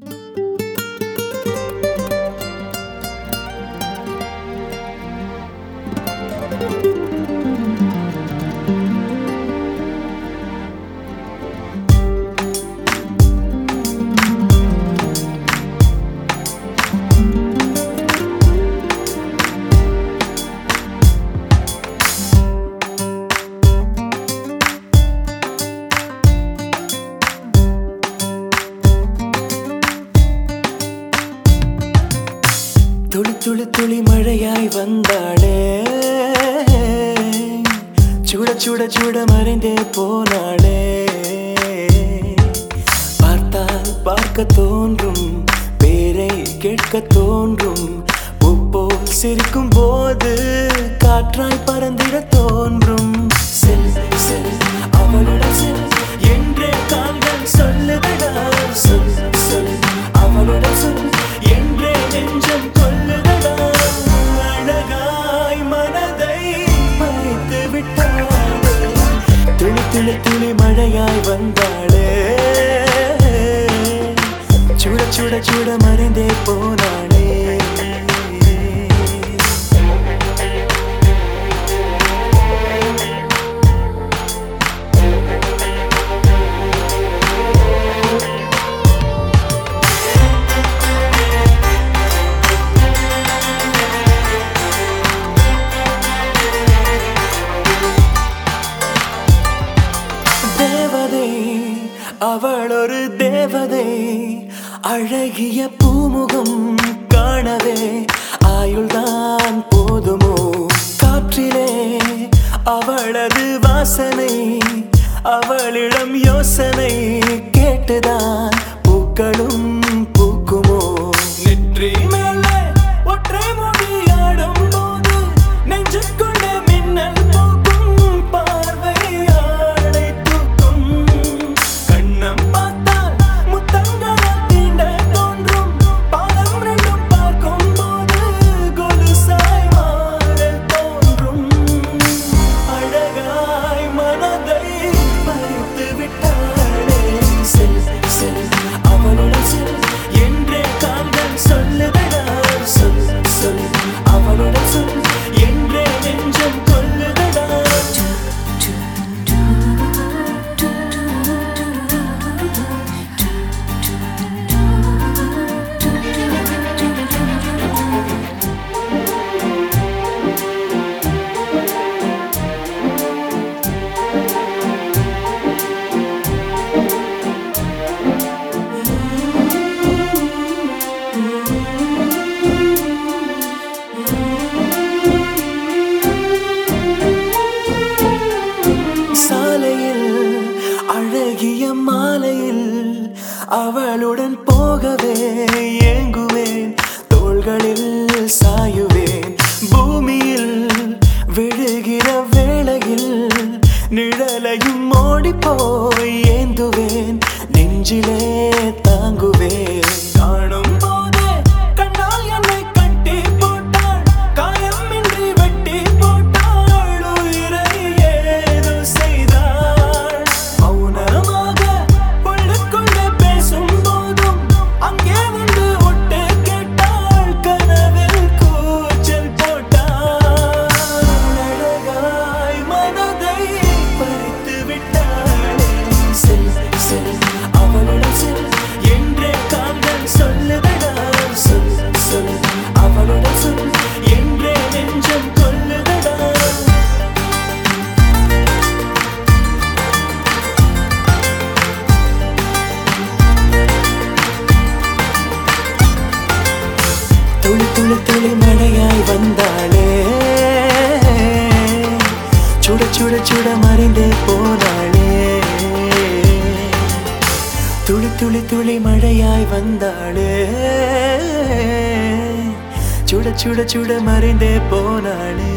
துளி துளி துளி மழையாய் வந்தாளே, சுட சுட சுட மறைந்தே போனாளே. பார்த்தால் பார்க்க தோன்றும், பேரை கேட்க தோன்றும், பூப்போல் சிரிக்கும் போது காற்றாய் பறந்திட தோன்றும். செல் செல் அவளுடன் செல் என்றே கால்கள் சொல்லுதடா. சொல் சொல் அவளுடன் சொல் என்றே நெஞ்சம் கொல்லுதடா. அழகாய் மனதை பறித்து விட்டாளே, துளி துளி துளி மழையாய் வந்தாளே, சுட சுட சுட மறைந்தே போனாளே. அவள் ஒரு தேவதை, அழகிய பூமுகம் காணவே ஆயுள்தான் போதுமோ. காற்றிலே அவளது வாசனை, அவளிடம் யோசனை கேட்டுதான் பூக்களும் பூக்குமோ. நெற்றி மேலே ஒற்றை மொழியாடும் போது நெஞ்சுக்குள்ள மின்னல் போக்கும், பார்வை ஆடை தூக்கும். கண்ணம் பார்த்தால் முத்தங்களை தீண்ட தோன்றும், பாதம் ரெண்டும் பார்க்கும் போது கொலுசாய் மாற தோன்றும். அழகாய் மனதை பறித்து விட்டாளே, செல் செல் அவளுடன் செல் என்றே கால்கள் சொல்லுதடா. சொல் சொல் அவளுடன் சொல் என்றே நெஞ்சம் கொல்லுதடா. சாலையில் அழகிய மாலையில் அவளுடன் போகவே ஏங்குவேன், தோள்களில் சாயுவேன். பூமியில் விழுகிற வேளையில் நிழலையும் ஓடிப்போய் ஏந்துவேன், நெஞ்சிலே தாங்குவேன். காணும் போதே கண்ணால் என்னை கட்டி போட்டாள், காயமின்றி வெட்டி போட்டாள், உயிரை ஏதோ செய்தாள். மௌனமாக உள்ளுக்குள்ளே பேசும் போதும் அங்கே வந்து ஒட்டு கேட்டாள், கனவில் கூச்சல் போட்டாள். அழகாய் மனதை பறித்து விட்டாளே, செல் செல் அவளுடன் செல் என்றே கால்கள் சொல்லுதடா. சொல் சொல் அவளுடன் சொல் என்றே நெஞ்சம் கொல்லுதடா. துளி துளி துளி மழையாய் வந்தாளே, சுட சுட சுட மறைந்தே போனாளே. துளி துளி துளி மழையாய் வந்தாளே, சுட சுட சுட மறைந்தே போனாளே.